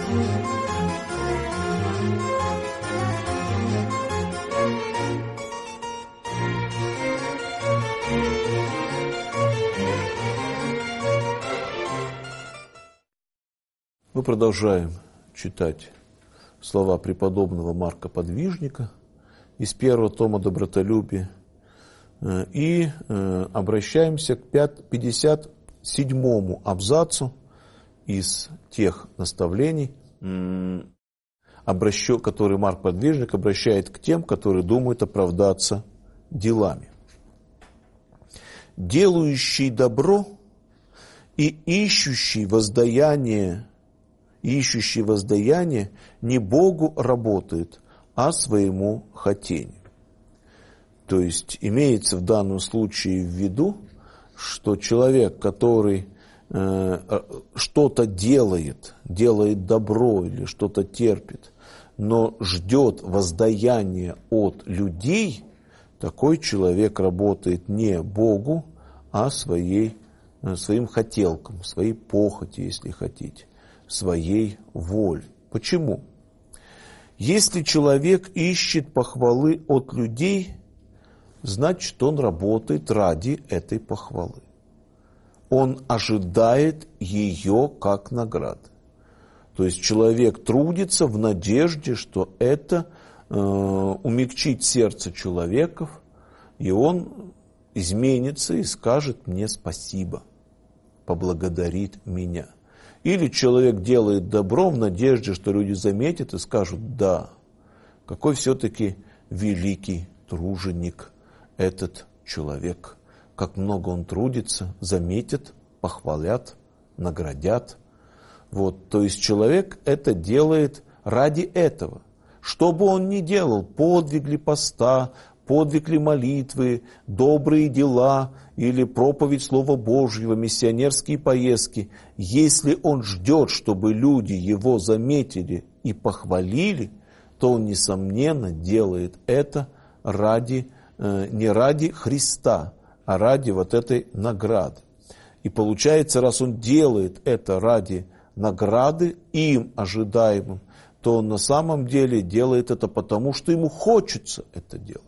Мы продолжаем читать слова преподобного Марка Подвижника из первого тома «Добротолюбие» и обращаемся к 57-му абзацу из тех наставлений, которые Марк Подвижник обращает к тем, которые думают оправдаться делами. «Делающий добро и ищущий воздаяние не Богу работает, а своему хотению». То есть имеется в данном случае в виду, что человек, который что-то делает добро или что-то терпит, но ждет воздаяния от людей, такой человек работает не Богу, а своим хотелкам, своей похоти, если хотите, своей воле. Почему? Если человек ищет похвалы от людей, значит, он работает ради этой похвалы. Он ожидает ее как награды. То есть человек трудится в надежде, что это умягчит сердце человеков, и он изменится и скажет мне спасибо, поблагодарит меня. Или человек делает добро в надежде, что люди заметят и скажут: да, какой все-таки великий труженик этот человек, как много он трудится, заметят, похвалят, наградят. Вот, то есть человек это делает ради этого. Что бы он ни делал, подвиг ли поста, подвиг ли молитвы, добрые дела или проповедь Слова Божьего, миссионерские поездки, если он ждет, чтобы люди его заметили и похвалили, то он, несомненно, делает это не ради Христа, а ради вот этой награды. И получается, раз он делает это ради награды, им ожидаемым, то он на самом деле делает это потому, что ему хочется это делать.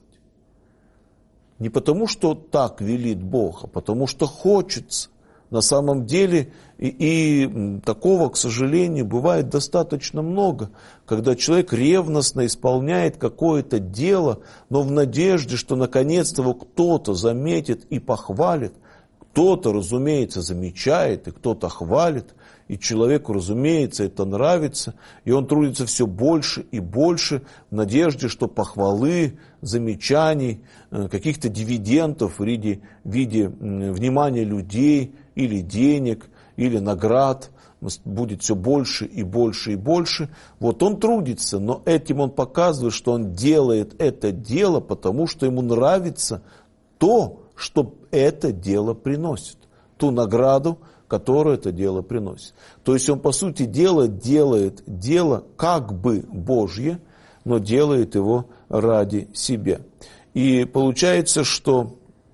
Не потому, что так велит Бог, а потому, что хочется. На самом деле, и такого, к сожалению, бывает достаточно много, когда человек ревностно исполняет какое-то дело, но в надежде, что наконец-то его кто-то заметит и похвалит. Кто-то, разумеется, замечает, и кто-то хвалит, и человеку, разумеется, это нравится, и он трудится все больше и больше в надежде, что похвалы, замечаний, каких-то дивидендов в виде внимания людей или денег, или наград будет все больше и больше и больше. Вот он трудится, но этим он показывает, что он делает это дело, потому что ему нравится то, что это дело приносит, ту награду, которую это дело приносит. То есть он, по сути дела, делает дело как бы Божье, но делает его ради себя. И получается, что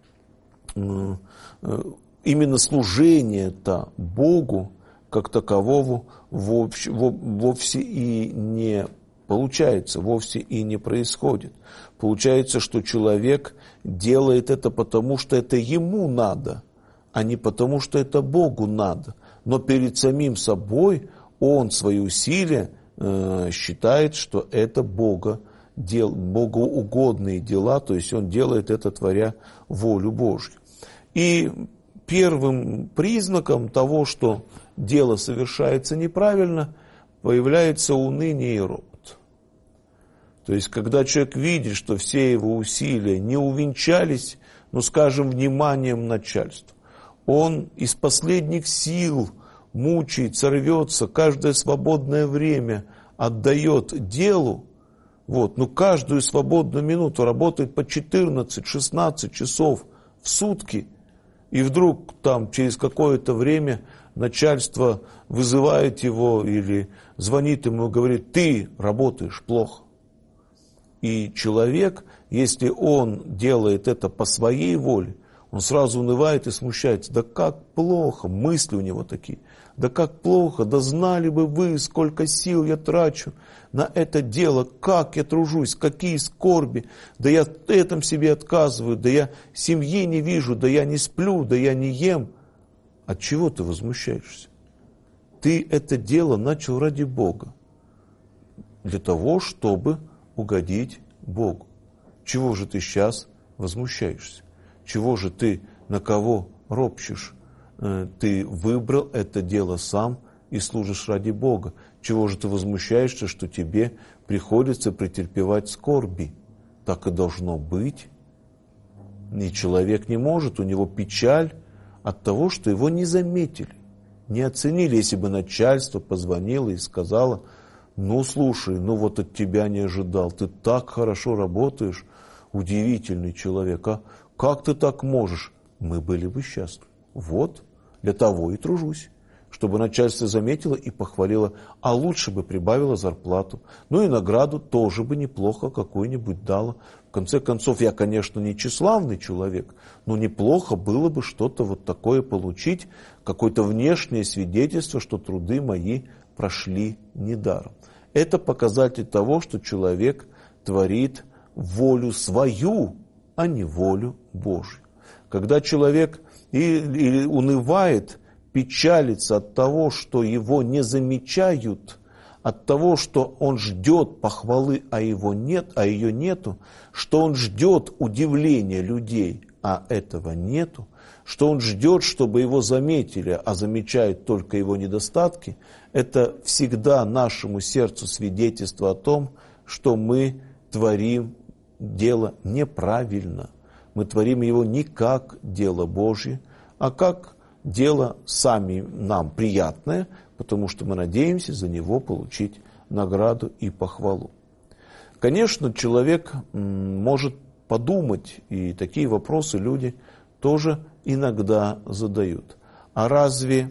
именно служение-то Богу как таковому вовсе и не получается, вовсе и не происходит. Получается, что человек делает это потому, что это ему надо, а не потому, что это Богу надо. Но перед самим собой он свои усилия считает, что это богоугодные дела, то есть он делает это, творя волю Божью. И первым признаком того, что дело совершается неправильно, появляется уныние и ропот. То есть, когда человек видит, что все его усилия не увенчались, скажем, вниманием начальства, он из последних сил мучается, рвется, каждое свободное время отдает делу, каждую свободную минуту работает по 14-16 часов в сутки, и вдруг там через какое-то время начальство вызывает его или звонит ему и говорит: ты работаешь плохо. И человек, если он делает это по своей воле, он сразу унывает и смущается. Да как плохо, мысли у него такие. да как плохо, да знали бы вы, сколько сил я трачу на это дело, как я тружусь, какие скорби, да я в этом себе отказываю, да я семьи не вижу, да я не сплю, да я не ем. От чего ты возмущаешься? Ты это дело начал ради Бога, для того, чтобы угодить Богу. Чего же ты сейчас возмущаешься? Чего же ты на кого ропщешь? Ты выбрал это дело сам и служишь ради Бога. Чего же ты возмущаешься, что тебе приходится претерпевать скорби? Так и должно быть. И человек не может, у него печаль от того, что его не заметили, не оценили. Если бы начальство позвонило и сказало: ну слушай, ну вот от тебя не ожидал, ты так хорошо работаешь, удивительный человек, а как ты так можешь? Мы были бы счастливы. Вот, для того и тружусь, чтобы начальство заметило и похвалило, а лучше бы прибавило зарплату. Ну и награду тоже бы неплохо какую-нибудь дало. В конце концов, я, конечно, не тщеславный человек, но неплохо было бы что-то вот такое получить, какое-то внешнее свидетельство, что труды мои прошли недаром. Это показатель того, что человек творит волю свою, а не волю Божью. Когда человек или унывает, печалится от того, что его не замечают, от того, что он ждет похвалы, а ее нету, что он ждет удивления людей, а этого нету, что он ждет, чтобы его заметили, а замечают только его недостатки, это всегда нашему сердцу свидетельство о том, что мы творим дело неправильно. Мы творим его не как дело Божье, а как дело сами нам приятное, потому что мы надеемся за него получить награду и похвалу. Конечно, человек может подумать, и такие вопросы люди тоже иногда задают. А разве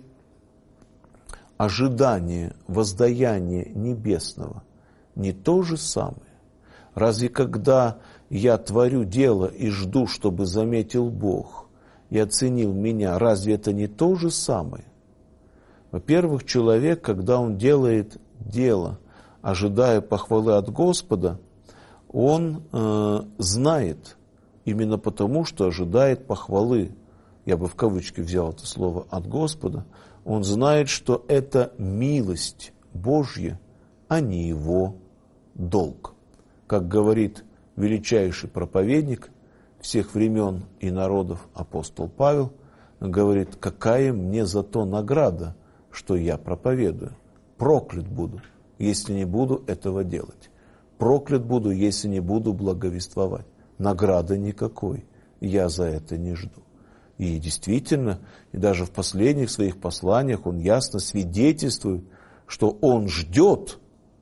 ожидание воздаяния небесного не то же самое? Разве когда я творю дело и жду, чтобы заметил Бог и оценил меня, разве это не то же самое? Во-первых, человек, когда он делает дело, ожидая похвалы от Господа, он знает, именно потому, что ожидает похвалы, я бы в кавычки взял это слово, от Господа, он знает, что это милость Божья, а не его долг. Как говорит величайший проповедник всех времен и народов апостол Павел, говорит: какая мне за то награда, что я проповедую? Проклят буду, если не буду этого делать. Проклят буду, если не буду благовествовать. Награды никакой я за это не жду. И действительно, и даже в последних своих посланиях он ясно свидетельствует, что он ждет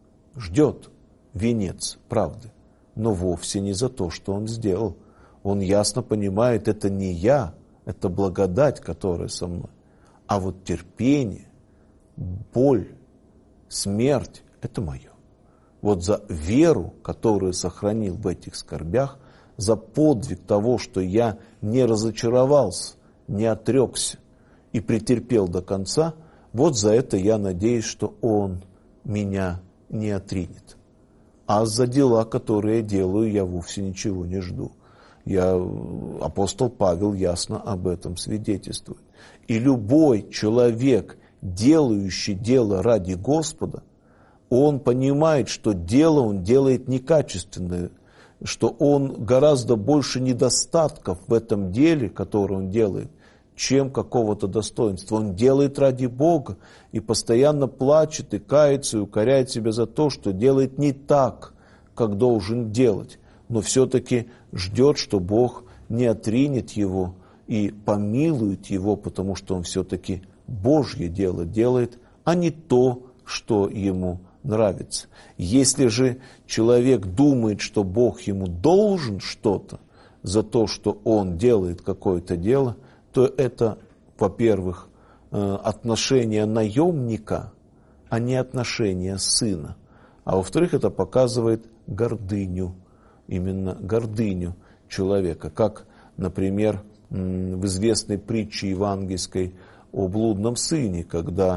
венец правды, но вовсе не за то, что он сделал. Он ясно понимает, это не я, это благодать, которая со мной. А вот терпение, боль, смерть – это мое. Вот за веру, которую сохранил в этих скорбях, за подвиг того, что я не разочаровался, не отрекся и претерпел до конца, вот за это я надеюсь, что Он меня не отринет. А за дела, которые я делаю, я вовсе ничего не жду. Апостол Павел ясно об этом свидетельствует. И любой человек, делающий дело ради Господа, он понимает, что дело он делает некачественное, что он гораздо больше недостатков в этом деле, которое он делает, чем какого-то достоинства. Он делает ради Бога и постоянно плачет и кается, и укоряет себя за то, что делает не так, как должен делать, но все-таки ждет, что Бог не отринет его и помилует его, потому что он все-таки Божье дело делает, а не то, что ему нравится. Если же человек думает, что Бог ему должен что-то за то, что он делает какое-то дело, то это, во-первых, отношение наемника, а не отношение сына. А во-вторых, это показывает гордыню, именно гордыню человека. Как, например, в известной притче евангельской о блудном сыне, когда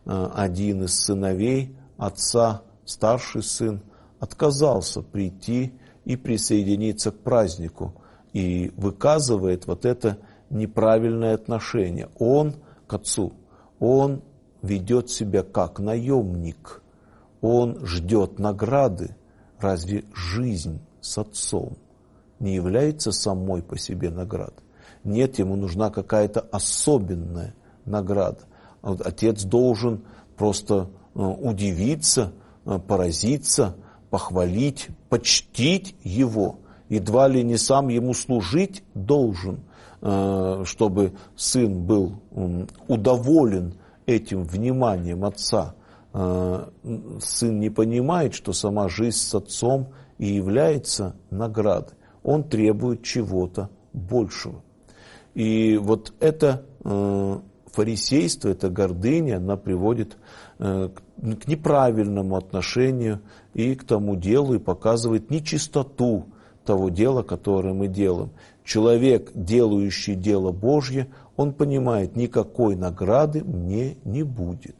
один из сыновей отца, старший сын, отказался прийти и присоединиться к празднику, и выказывает вот это неправильное отношение. Он к отцу, он ведет себя как наемник, он ждет награды. Разве жизнь с отцом не является самой по себе наградой? Нет, ему нужна какая-то особенная награда. Отец должен просто удивиться, поразиться, похвалить, почтить его. Едва ли не сам ему служить должен, чтобы сын был удоволен этим вниманием отца. Сын не понимает, что сама жизнь с отцом и является наградой. Он требует чего-то большего. И вот это фарисейство, эта гордыня, она приводит к неправильному отношению и к тому делу, и показывает нечистоту того дела, которое мы делаем. Человек, делающий дело Божье, он понимает, никакой награды мне не будет.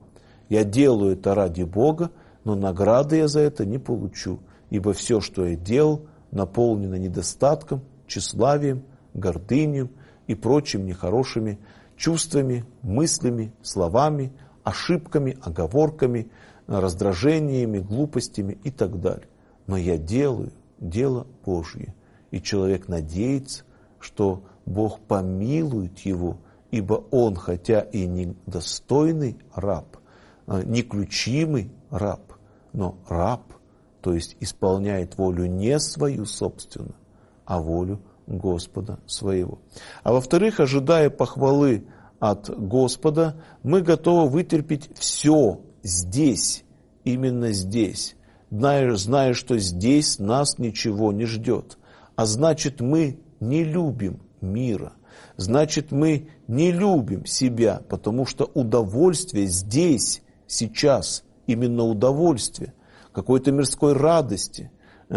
Я делаю это ради Бога, но награды я за это не получу, ибо все, что я делал, наполнено недостатком, тщеславием, гордыней и прочими нехорошими чувствами, мыслями, словами, ошибками, оговорками, раздражениями, глупостями и так далее. Но я делаю дело Божье, и человек надеется, что Бог помилует его, ибо он, хотя и недостойный раб, неключимый раб, но раб, то есть исполняет волю не свою собственную, а волю Господа своего. А во-вторых, ожидая похвалы от Господа, мы готовы вытерпеть все здесь, именно здесь, зная, что здесь нас ничего не ждет. А значит, мы не любим мира. Значит, мы не любим себя, потому что удовольствие здесь, сейчас, именно удовольствие, какой-то мирской радости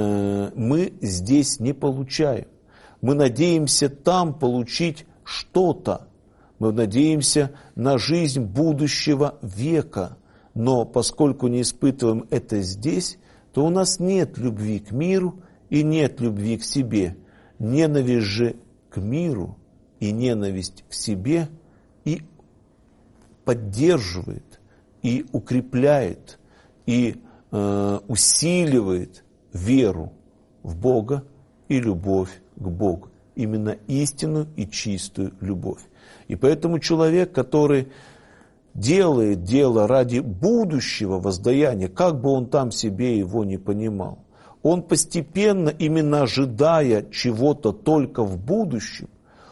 мы здесь не получаем. Мы надеемся там получить что-то. Мы надеемся на жизнь будущего века. Но поскольку не испытываем это здесь, то у нас нет любви к миру и нет любви к себе. Ненависть же к миру и ненависть к себе и поддерживает, и укрепляет, и усиливает веру в Бога и любовь к Богу. Именно истинную и чистую любовь. И поэтому человек, который делает дело ради будущего воздаяния, как бы он там себе его не понимал, он постепенно, именно ожидая чего-то только в будущем,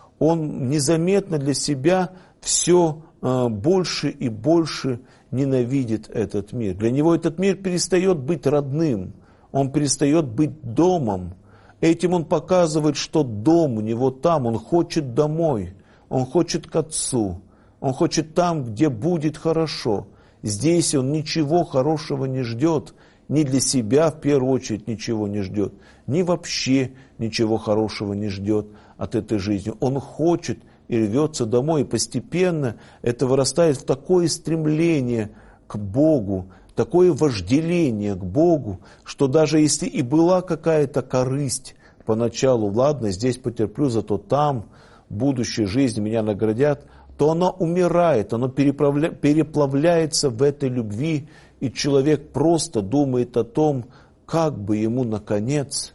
он незаметно для себя все больше и больше ненавидит этот мир. Для него этот мир перестает быть родным, он перестает быть домом. Этим он показывает, что дом у него там, он хочет домой, он хочет к отцу, он хочет там, где будет хорошо. Здесь он ничего хорошего не ждет, ни для себя в первую очередь ничего не ждет, ни вообще ничего хорошего не ждет от этой жизни. Он хочет и рвется домой, и постепенно это вырастает в такое стремление к Богу, такое вожделение к Богу, что даже если и была какая-то корысть поначалу, ладно, здесь потерплю, зато там в будущей жизни меня наградят, то она умирает, она переплавляется в этой любви, и человек просто думает о том, как бы ему наконец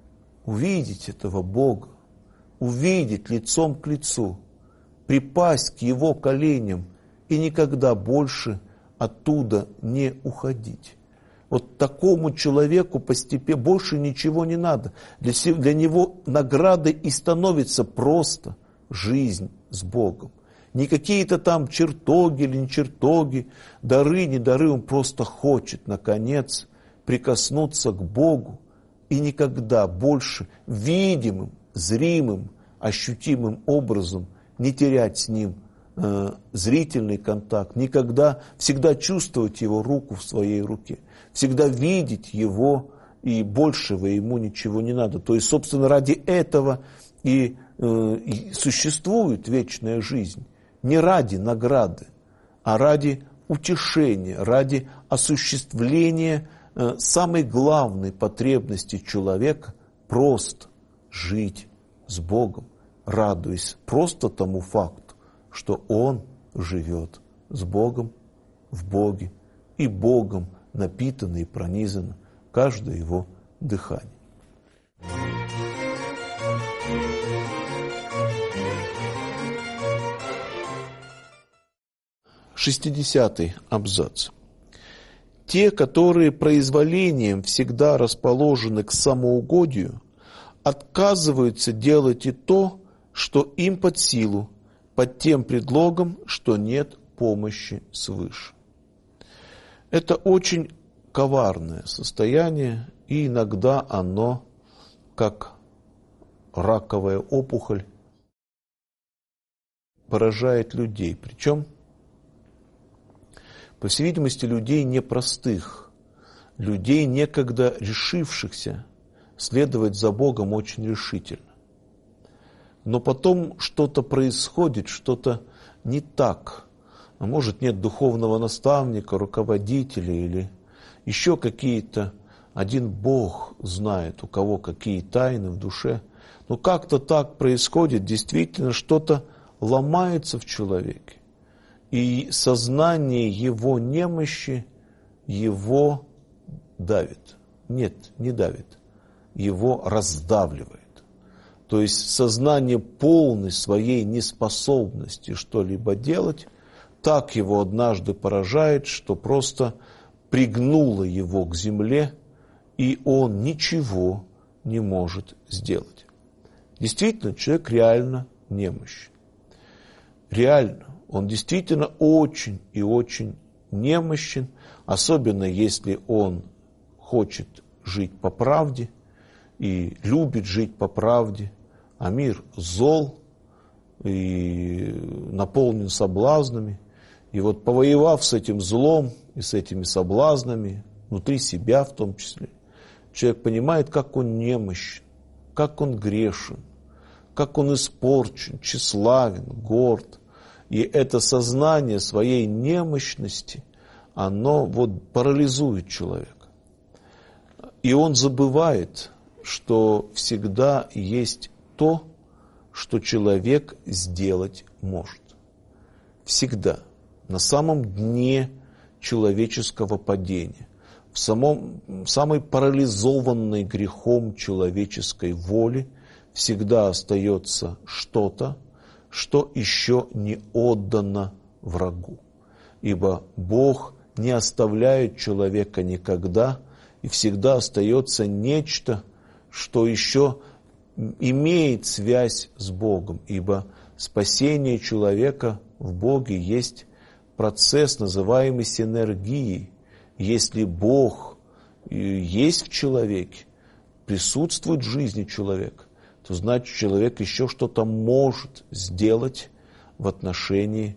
увидеть этого Бога, увидеть лицом к лицу, припасть к Его коленям и никогда больше оттуда не уходить. Вот такому человеку постепенно больше ничего не надо. Для него наградой и становится просто жизнь с Богом. Не какие-то там чертоги или не чертоги, дары, не дары. Он просто хочет, наконец, прикоснуться к Богу и никогда больше видимым, зримым, ощутимым образом не терять с Ним зрительный контакт, никогда, всегда чувствовать Его руку в своей руке, всегда видеть Его, и большего Ему ничего не надо. То есть, собственно, ради этого и существует вечная жизнь. Не ради награды, а ради утешения, ради осуществления самой главной потребности человека – просто жить с Богом, радуясь просто тому факту, что он живет с Богом, в Боге, и Богом напитано и пронизано каждое его дыхание. 60-й абзац. Те, которые произволением всегда расположены к самоугодию, отказываются делать и то, что им под силу, под тем предлогом, что нет помощи свыше. Это очень коварное состояние, и иногда оно, как раковая опухоль, поражает людей. Причем, по всей видимости, людей непростых, людей, некогда решившихся следовать за Богом очень решительно. Но потом что-то происходит, что-то не так. А может, нет духовного наставника, руководителя или еще какие-то. Один Бог знает, у кого какие тайны в душе. Но как-то так происходит, действительно, что-то ломается в человеке. И сознание его немощи его давит. Нет, не давит. Его раздавливает. То есть сознание полной своей неспособности что-либо делать, так его однажды поражает, что просто пригнуло его к земле, и он ничего не может сделать. Действительно, человек реально немощен. Реально. Он действительно очень и очень немощен, особенно если он хочет жить по правде и любит жить по правде, а мир зол и наполнен соблазнами. И вот повоевав с этим злом и с этими соблазнами, внутри себя в том числе, человек понимает, как он немощен, как он грешен, как он испорчен, тщеславен, горд. И это сознание своей немощности, оно вот парализует человека. И он забывает, что всегда есть то, что человек сделать может. Всегда. На самом дне человеческого падения, в самой парализованной грехом человеческой воли всегда остается что-то, что еще не отдано врагу. Ибо Бог не оставляет человека никогда, и всегда остается нечто, что еще имеет связь с Богом. Ибо спасение человека в Боге есть процесс, называемый синергией. Если Бог есть в человеке, присутствует в жизни человека, то значит, человек еще что-то может сделать в отношении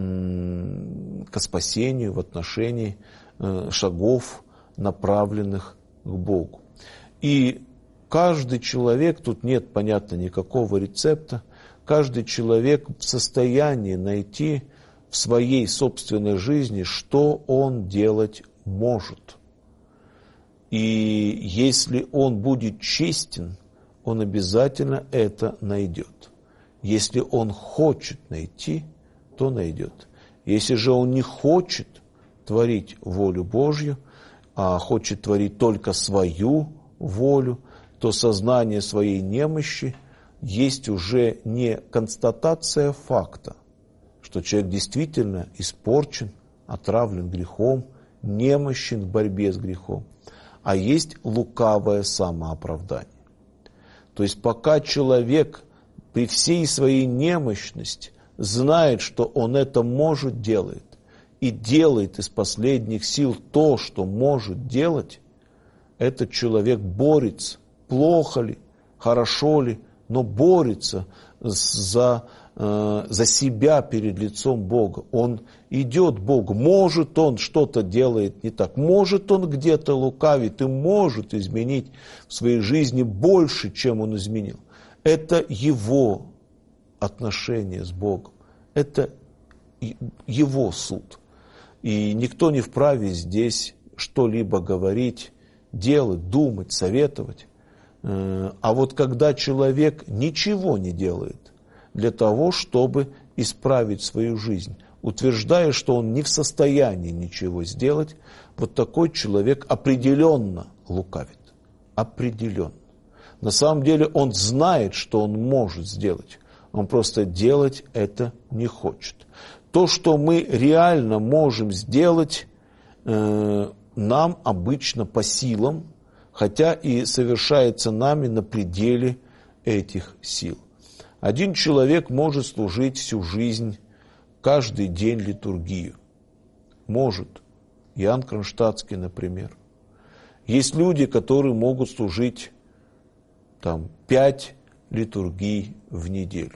к спасению, в отношении шагов, направленных к Богу. И каждый человек, тут нет, понятно, никакого рецепта, каждый человек в состоянии найти в своей собственной жизни, что он делать может. И если он будет честен, он обязательно это найдет. Если он хочет найти, то найдет. Если же он не хочет творить волю Божью, а хочет творить только свою волю, то сознание своей немощи есть уже не констатация факта, что человек действительно испорчен, отравлен грехом, немощен в борьбе с грехом, а есть лукавое самооправдание. То есть пока человек при всей своей немощности знает, что он это может делать, и делает из последних сил то, что может делать, этот человек борется, плохо ли, хорошо ли, но борется за себя перед лицом Бога. Он идет к Богу. Может, он что-то делает не так. Может, он где-то лукавит и может изменить в своей жизни больше, чем он изменил. Это его отношение с Богом. Это его суд. И никто не вправе здесь что-либо говорить, делать, думать, советовать. А вот когда человек ничего не делает для того, чтобы исправить свою жизнь, утверждая, что он не в состоянии ничего сделать, вот такой человек определенно лукавит. Определенно. На самом деле он знает, что он может сделать. Он просто делать это не хочет. То, что мы реально можем сделать, нам обычно по силам, хотя и совершается нами на пределе этих сил. Один человек может служить всю жизнь, каждый день литургию. Может. Иоанн Кронштадтский, например. Есть люди, которые могут служить 5 литургий в неделю.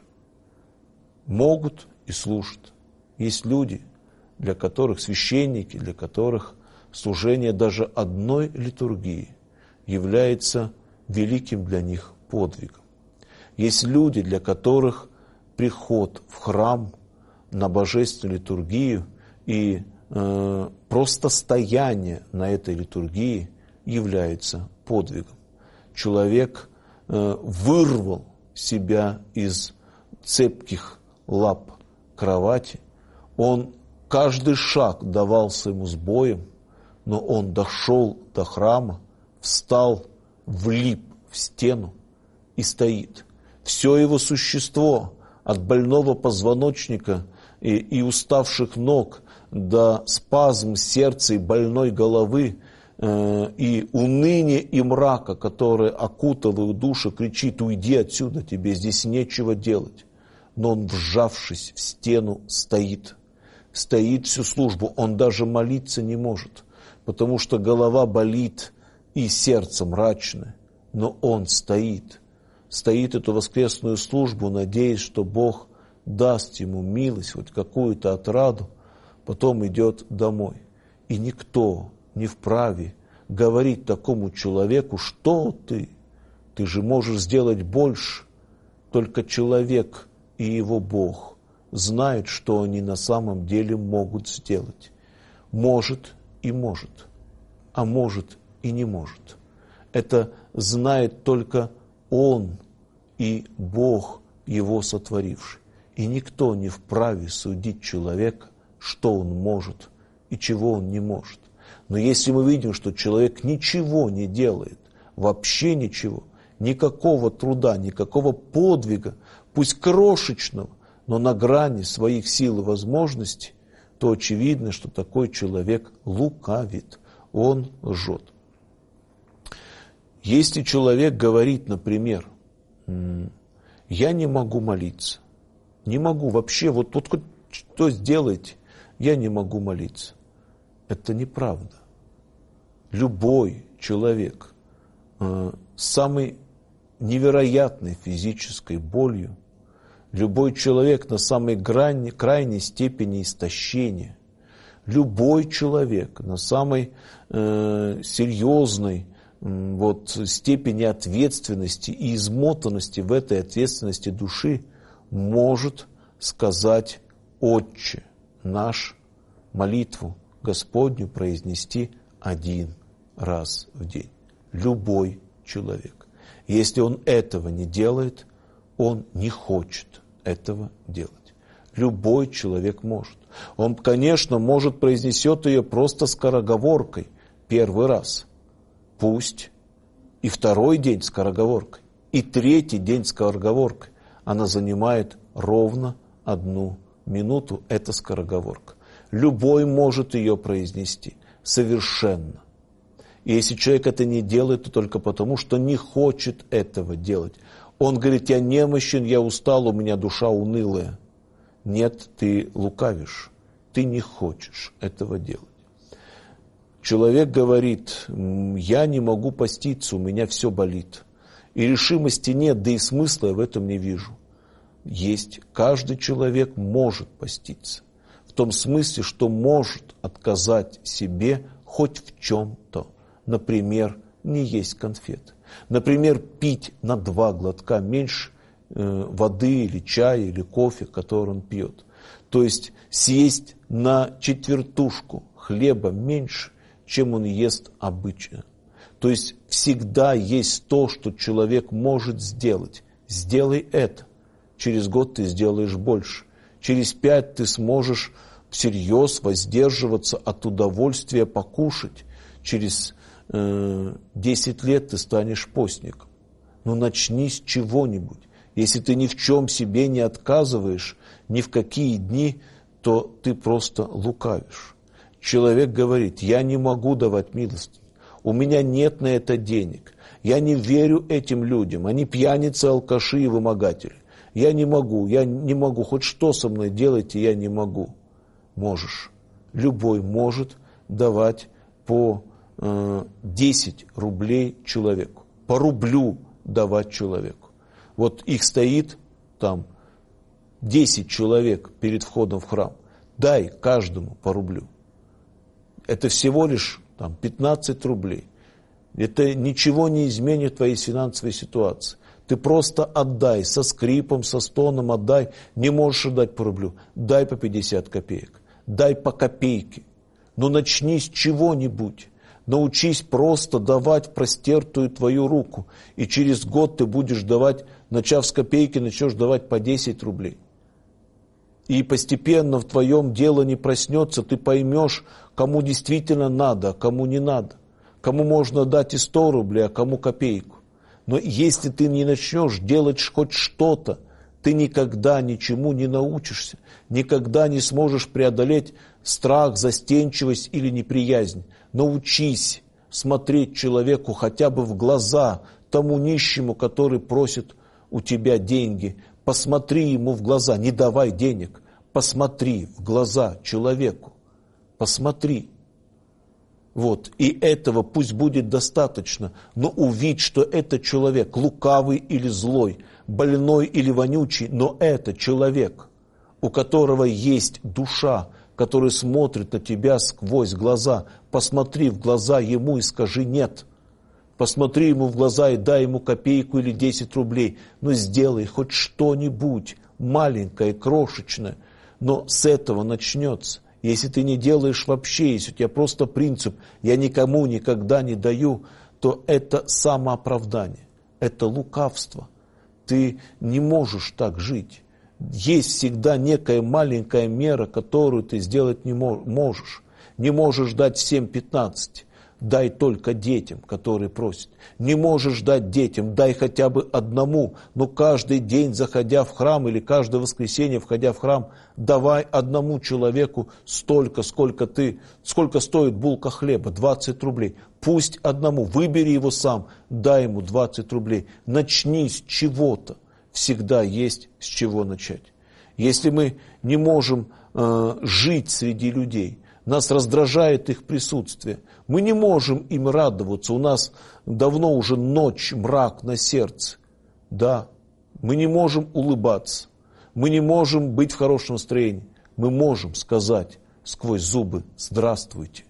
Могут и служат. Есть люди, для которых священники, для которых служение даже одной литургии является великим для них подвигом. Есть люди, для которых приход в храм на божественную литургию и просто стояние на этой литургии является подвигом. Человек вырвал себя из цепких лап кровати, он каждый шаг давался ему с боем, но он дошел до храма, встал, влип в стену и стоит. Все его существо, от больного позвоночника и уставших ног до спазм сердца и больной головы, и уныния и мрака, которые окутывают душу, кричит: уйди отсюда, тебе здесь нечего делать. Но он, вжавшись в стену, стоит всю службу, он даже молиться не может, потому что голова болит и сердце мрачное, но он стоит эту воскресную службу, надеясь, что Бог даст ему милость, хоть какую-то отраду, потом идет домой. И никто не вправе говорить такому человеку: что ты же можешь сделать больше. Только человек и его Бог знают, что они на самом деле могут сделать. Может и может, а может и не может. Это знает только Он и Бог, его сотворивший. И никто не вправе судить человека, что он может и чего он не может. Но если мы видим, что человек ничего не делает, вообще ничего, никакого труда, никакого подвига, пусть крошечного, но на грани своих сил и возможностей, то очевидно, что такой человек лукавит, он лжет. Если человек говорит, например: я не могу молиться, не могу вообще, вот хоть что сделайте, я не могу молиться. Это неправда. Любой человек с самой невероятной физической болью, любой человек на самой крайней степени истощения, любой человек на самой серьезной степени ответственности и измотанности в этой ответственности души может сказать: «Отче наш», молитву Господню произнести 1 раз в день. Любой человек. Если он этого не делает, он не хочет этого делать. Любой человек может. Он, конечно, может, произнесет ее просто скороговоркой 1 раз. Пусть и 2-й день скороговоркой, и 3-й день скороговоркой. Она занимает ровно 1 минуту, эта скороговорка. Любой может ее произнести совершенно. И если человек это не делает, то только потому, что не хочет этого делать. Он говорит: я немощен, я устал, у меня душа унылая. Нет, ты лукавишь, ты не хочешь этого делать. Человек говорит: я не могу поститься, у меня все болит. И решимости нет, да и смысла я в этом не вижу. Есть, каждый человек может поститься. В том смысле, что может отказать себе хоть в чем-то. Например, не есть конфет. Например, пить на 2 глотка меньше воды или чая или кофе, который он пьет. То есть съесть на четвертушку хлеба меньше, чем он ест обычно. То есть всегда есть то, что человек может сделать. Сделай это. Через год ты сделаешь больше. Через 5 ты сможешь всерьез воздерживаться от удовольствия покушать. Через 10 лет ты станешь постником. Но начни с чего-нибудь. Если ты ни в чем себе не отказываешь, ни в какие дни, то ты просто лукавишь. Человек говорит: я не могу давать милость. У меня нет на это денег. Я не верю этим людям. Они пьяницы, алкаши и вымогатели. Я не могу. Хоть что со мной делайте, я не могу. Можешь. Любой может давать по 10 рублей человеку. По рублю давать человеку. Вот их стоит там 10 человек перед входом в храм. Дай каждому по рублю. Это всего лишь там 15 рублей. Это ничего не изменит в твоей финансовой ситуации. Ты просто отдай, со скрипом, со стоном отдай. Не можешь отдать по рублю, дай по 50 копеек. Дай по копейке. Но начни с чего-нибудь. Научись просто давать в простертую твою руку. И через год ты будешь давать, начав с копейки, начнешь давать по 10 рублей. И постепенно в твоем делании проснется, ты поймешь, кому действительно надо, а кому не надо. Кому можно дать и 100 рублей, а кому копейку. Но если ты не начнешь делать хоть что-то, ты никогда ничему не научишься, никогда не сможешь преодолеть страх, застенчивость или неприязнь. Научись смотреть человеку хотя бы в глаза, тому нищему, который просит у тебя деньги. Посмотри ему в глаза, не давай денег, посмотри в глаза человеку, посмотри. Вот, и этого пусть будет достаточно, но увидь, что это человек, лукавый или злой, больной или вонючий, но это человек, у которого есть душа, который смотрит на тебя сквозь глаза. Посмотри в глаза ему и скажи «нет». Посмотри ему в глаза и дай ему копейку или 10 рублей, но сделай хоть что-нибудь маленькое, крошечное, но с этого начнется. Если ты не делаешь вообще, если у тебя просто принцип «я никому никогда не даю», то это самооправдание, это лукавство. Ты не можешь так жить. Есть всегда некая маленькая мера, которую ты сделать не можешь. Не можешь дать всем 15, дай только детям, которые просят. Не можешь дать детям, дай хотя бы одному, но каждый день, заходя в храм, или каждое воскресенье, входя в храм, давай одному человеку столько, сколько стоит булка хлеба, 20 рублей. Пусть одному, выбери его сам, дай ему 20 рублей. Начни с чего-то, всегда есть с чего начать. Если мы не можем жить среди людей, нас раздражает их присутствие, мы не можем им радоваться, у нас давно уже ночь, мрак на сердце. Да, мы не можем улыбаться, мы не можем быть в хорошем настроении, мы можем сказать сквозь зубы «здравствуйте».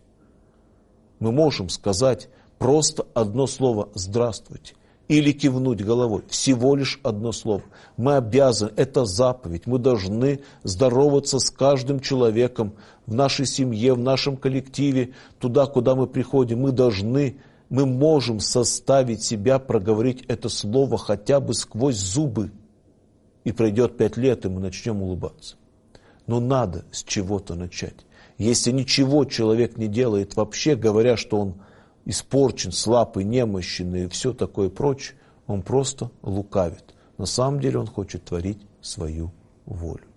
Мы можем сказать просто одно слово «здравствуйте» или кивнуть головой, всего лишь одно слово. Мы обязаны, это заповедь, мы должны здороваться с каждым человеком в нашей семье, в нашем коллективе, туда, куда мы приходим. Мы можем заставить себя проговорить это слово хотя бы сквозь зубы. И пройдет 5 лет, и мы начнем улыбаться. Но надо с чего-то начать. Если ничего человек не делает вообще, говоря, что он испорчен, слабый, немощен и все такое прочее, он просто лукавит. На самом деле он хочет творить свою волю.